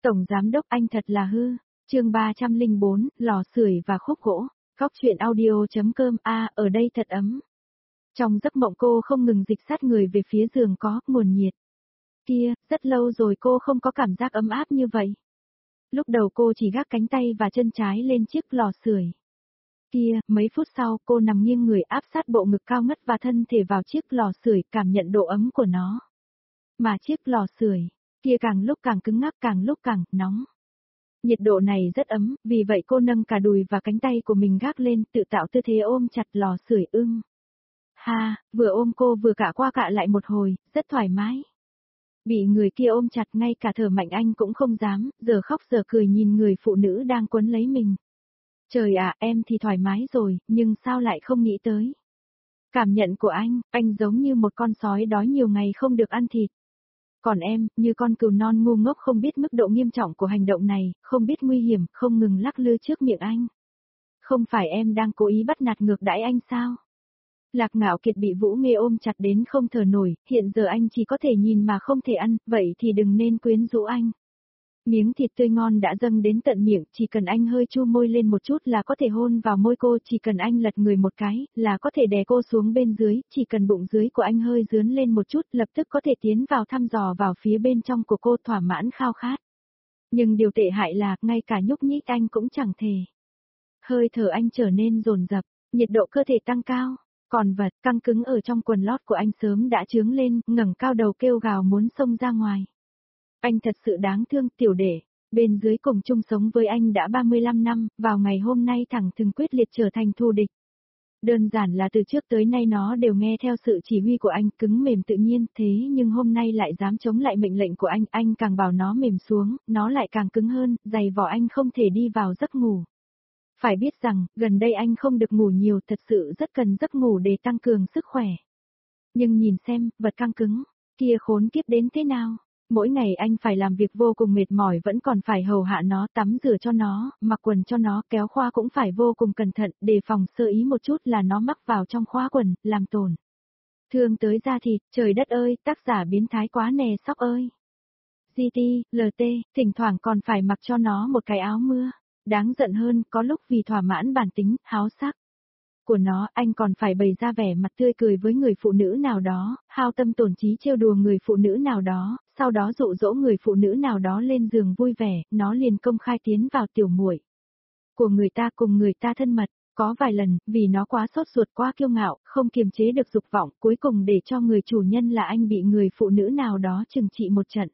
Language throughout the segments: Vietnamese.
Tổng giám đốc anh thật là hư. Chương 304, lò sưởi và khúc gỗ. Góc truyện audio.com. Ở đây thật ấm. Trong giấc mộng cô không ngừng dịch sát người về phía giường có nguồn nhiệt. Kia, rất lâu rồi cô không có cảm giác ấm áp như vậy. Lúc đầu cô chỉ gác cánh tay và chân trái lên chiếc lò sưởi. Kia, mấy phút sau cô nằm nghiêng người áp sát bộ ngực cao ngất và thân thể vào chiếc lò sưởi, cảm nhận độ ấm của nó. Mà chiếc lò sưởi kia càng lúc càng cứng ngắc, càng lúc càng nóng. Nhiệt độ này rất ấm, vì vậy cô nâng cả đùi và cánh tay của mình gác lên, tự tạo tư thế ôm chặt lò sưởi ưng. Vừa ôm cô vừa cạ qua cạ lại một hồi, rất thoải mái. Bị người kia ôm chặt ngay cả thở mạnh anh cũng không dám, giờ khóc giờ cười nhìn người phụ nữ đang quấn lấy mình. Trời ạ, em thì thoải mái rồi, nhưng sao lại không nghĩ tới. Cảm nhận của anh giống như một con sói đói nhiều ngày không được ăn thịt. Còn em, như con cừu non ngu ngốc không biết mức độ nghiêm trọng của hành động này, không biết nguy hiểm, không ngừng lắc lư trước miệng anh. Không phải em đang cố ý bắt nạt ngược đãi anh sao? Lạc Ngạo Kiệt bị Vũ Nghê ôm chặt đến không thở nổi, hiện giờ anh chỉ có thể nhìn mà không thể ăn, vậy thì đừng nên quyến rũ anh. Miếng thịt tươi ngon đã dâng đến tận miệng, chỉ cần anh hơi chu môi lên một chút là có thể hôn vào môi cô, chỉ cần anh lật người một cái, là có thể đè cô xuống bên dưới, chỉ cần bụng dưới của anh hơi dướn lên một chút, lập tức có thể tiến vào thăm dò vào phía bên trong của cô, thỏa mãn khao khát. Nhưng điều tệ hại là, ngay cả nhúc nhích anh cũng chẳng thể. Hơi thở anh trở nên dồn dập, nhiệt độ cơ thể tăng cao, còn vật căng cứng ở trong quần lót của anh sớm đã chướng lên, ngẩng cao đầu kêu gào muốn xông ra ngoài. Anh thật sự đáng thương, tiểu đệ, bên dưới cùng chung sống với anh đã 35 năm, vào ngày hôm nay thẳng thừng quyết liệt trở thành thù địch. Đơn giản là từ trước tới nay nó đều nghe theo sự chỉ huy của anh, cứng mềm tự nhiên, thế nhưng hôm nay lại dám chống lại mệnh lệnh của anh càng bảo nó mềm xuống, nó lại càng cứng hơn, giày vò anh không thể đi vào giấc ngủ. Phải biết rằng, gần đây anh không được ngủ nhiều, thật sự rất cần giấc ngủ để tăng cường sức khỏe. Nhưng nhìn xem, vật căng cứng, kia khốn kiếp đến thế nào? Mỗi ngày anh phải làm việc vô cùng mệt mỏi, vẫn còn phải hầu hạ nó, tắm rửa cho nó, mặc quần cho nó, kéo khoa cũng phải vô cùng cẩn thận, đề phòng sơ ý một chút là nó mắc vào trong khoa quần, làm tổn thương tới da thịt. Trời đất ơi, tác giả biến thái quá nè sóc ơi. GT, LT, thỉnh thoảng còn phải mặc cho nó một cái áo mưa. Đáng giận hơn, có lúc vì thỏa mãn bản tính, háo sắc của nó, anh còn phải bày ra vẻ mặt tươi cười với người phụ nữ nào đó, hao tâm tổn trí trêu đùa người phụ nữ nào đó, sau đó dụ dỗ người phụ nữ nào đó lên giường vui vẻ, nó liền công khai tiến vào tiểu muội của người ta, cùng người ta thân mật. Có vài lần, vì nó quá sốt ruột, quá kiêu ngạo, không kiềm chế được dục vọng, cuối cùng để cho người chủ nhân là anh bị người phụ nữ nào đó trừng trị một trận.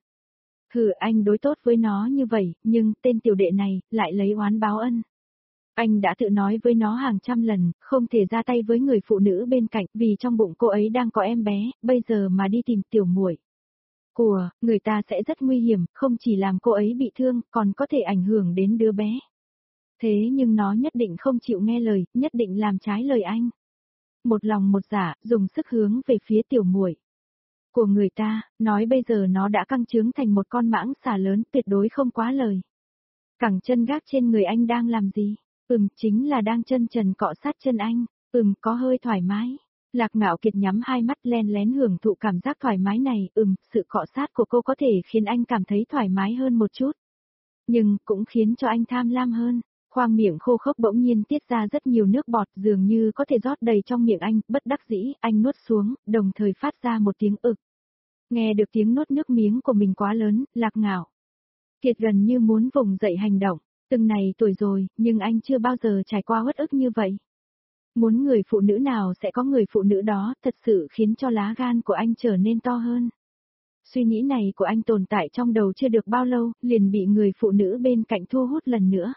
Anh đối tốt với nó như vậy, nhưng tên tiểu đệ này lại lấy oán báo ân. Anh đã tự nói với nó hàng trăm lần, không thể ra tay với người phụ nữ bên cạnh, vì trong bụng cô ấy đang có em bé, bây giờ mà đi tìm tiểu muội của người ta sẽ rất nguy hiểm, không chỉ làm cô ấy bị thương, còn có thể ảnh hưởng đến đứa bé. Thế nhưng nó nhất định không chịu nghe lời, nhất định làm trái lời anh. Một lòng một dạ, dùng sức hướng về phía tiểu muội của người ta, nói bây giờ nó đã căng trướng thành một con mãng xà lớn, tuyệt đối không quá lời. Cẳng chân gác trên người anh đang làm gì? Chính là đang chân trần cọ sát chân anh. Có hơi thoải mái. Lạc Ngạo Kiệt nhắm hai mắt len lén hưởng thụ cảm giác thoải mái này. Sự cọ sát của cô có thể khiến anh cảm thấy thoải mái hơn một chút. Nhưng cũng khiến cho anh tham lam hơn. Khoang miệng khô khốc bỗng nhiên tiết ra rất nhiều nước bọt, dường như có thể rót đầy trong miệng anh, bất đắc dĩ, anh nuốt xuống, đồng thời phát ra một tiếng ực. Nghe được tiếng nuốt nước miếng của mình quá lớn, Lạc Ngạo Kiệt gần như muốn vùng dậy hành động. Từng này tuổi rồi, nhưng anh chưa bao giờ trải qua uất ức như vậy. Muốn người phụ nữ nào sẽ có người phụ nữ đó, thật sự khiến cho lá gan của anh trở nên to hơn. Suy nghĩ này của anh tồn tại trong đầu chưa được bao lâu, liền bị người phụ nữ bên cạnh thu hút lần nữa.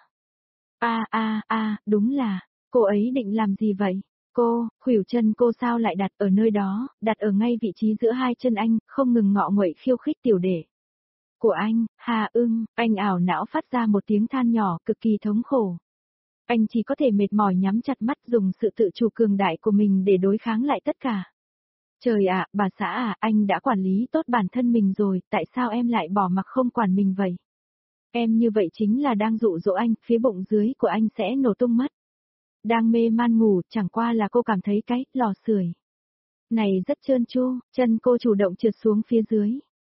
Đúng là, cô ấy định làm gì vậy? Khuỷu chân cô sao lại đặt ở nơi đó, đặt ở ngay vị trí giữa hai chân anh, không ngừng ngọ nguậy khiêu khích tiểu đệ của anh. Anh ảo não phát ra một tiếng than nhỏ, cực kỳ thống khổ. Anh chỉ có thể mệt mỏi nhắm chặt mắt, dùng sự tự chủ cường đại của mình để đối kháng lại tất cả. Trời ạ, bà xã anh đã quản lý tốt bản thân mình rồi, tại sao em lại bỏ mặc không quản mình vậy? Em như vậy chính là đang dụ dỗ anh, phía bụng dưới của anh sẽ nổ tung mất. Đang mê man ngủ, chẳng qua là cô cảm thấy cái lò sưởi này rất trơn tru, chân cô chủ động trượt xuống phía dưới.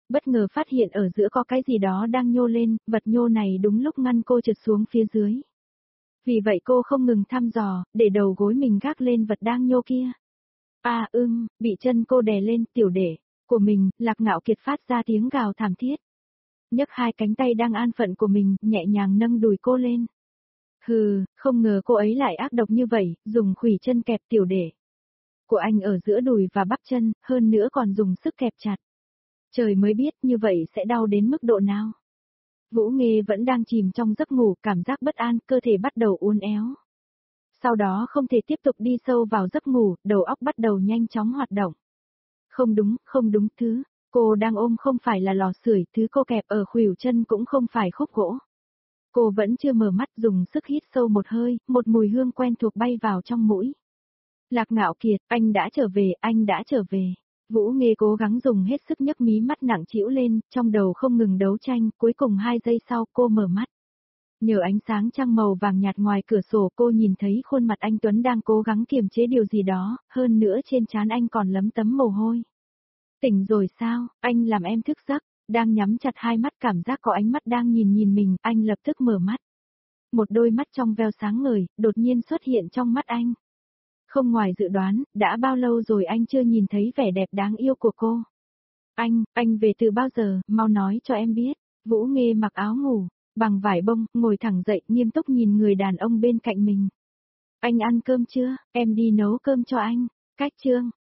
bất ngờ phát hiện ở giữa có cái gì đó đang nhô lên, vật nhô này đúng lúc ngăn cô trượt xuống phía dưới. Vì vậy cô không ngừng thăm dò, để đầu gối mình gác lên vật đang nhô kia. Bị chân cô đè lên, tiểu đệ của mình, Lạc Ngạo Kiệt phát ra tiếng gào thảm thiết. Nhấc hai cánh tay đang an phận của mình, nhẹ nhàng nâng đùi cô lên. Hừ, không ngờ cô ấy lại ác độc như vậy, dùng khuỷu chân kẹp tiểu đệ của anh ở giữa đùi và bắp chân, hơn nữa còn dùng sức kẹp chặt. Trời mới biết như vậy sẽ đau đến mức độ nào. Vũ Nghê vẫn đang chìm trong giấc ngủ, cảm giác bất an, cơ thể bắt đầu uốn éo. Sau đó không thể tiếp tục đi sâu vào giấc ngủ, đầu óc bắt đầu nhanh chóng hoạt động. Không đúng, thứ cô đang ôm không phải là lò sưởi, thứ cô kẹp ở khuỷu chân cũng không phải khúc gỗ. Cô vẫn chưa mở mắt, dùng sức hít sâu một hơi, một mùi hương quen thuộc bay vào trong mũi. Lạc Ngạo Kiệt, anh đã trở về. Vũ Nghê cố gắng dùng hết sức nhấc mí mắt nặng trĩu lên, trong đầu không ngừng đấu tranh, cuối cùng 2 giây sau cô mở mắt. Nhờ ánh sáng trăng màu vàng nhạt ngoài cửa sổ cô nhìn thấy khuôn mặt anh Tuấn đang cố gắng kiềm chế điều gì đó, hơn nữa trên trán anh còn lấm tấm mồ hôi. Tỉnh rồi sao, anh làm em thức giấc, đang nhắm chặt hai mắt cảm giác có ánh mắt đang nhìn mình, anh lập tức mở mắt. Một đôi mắt trong veo sáng ngời, đột nhiên xuất hiện trong mắt anh. Không ngoài dự đoán, đã bao lâu rồi anh chưa nhìn thấy vẻ đẹp đáng yêu của cô. Anh về từ bao giờ, mau nói cho em biết. Vũ Nghê mặc áo ngủ, bằng vải bông, ngồi thẳng dậy, nghiêm túc nhìn người đàn ông bên cạnh mình. Anh ăn cơm chưa, em đi nấu cơm cho anh. Cách chương.